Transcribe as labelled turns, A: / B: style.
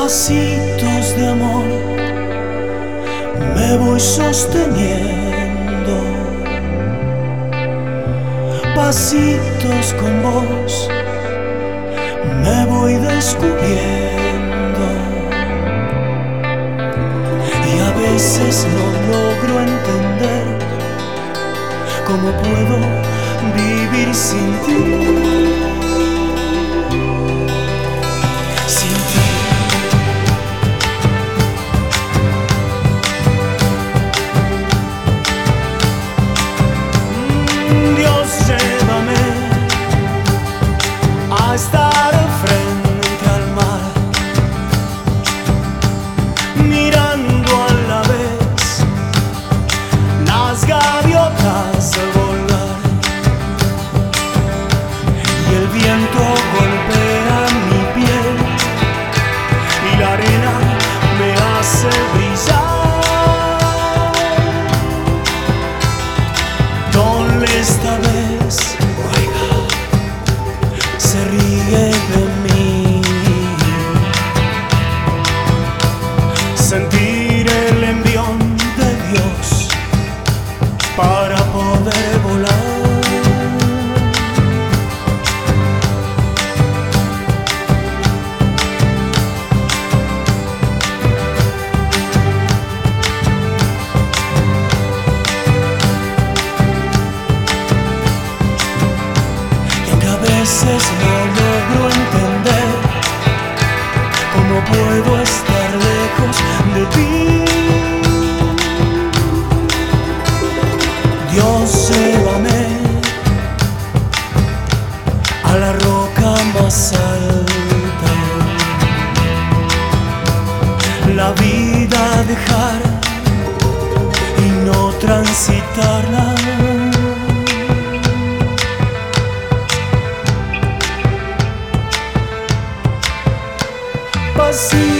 A: pasitos de amor me voy sosteniendo, pasitos con vos me voy descubriendo, y a veces no logro entender cómo puedo vivir sin ti. Estar frente al mar, mirando a la vez las gaviotas volar, y el viento golpea mi piel y la arena me hace brillar. Donde esta vez se ríe de mí, sentir el envión de Dios para poder volar. A veces no logro entender cómo puedo estar lejos de ti. Dios, llévame a la roca más alta, la vida dejar y no transitarla. Pasitos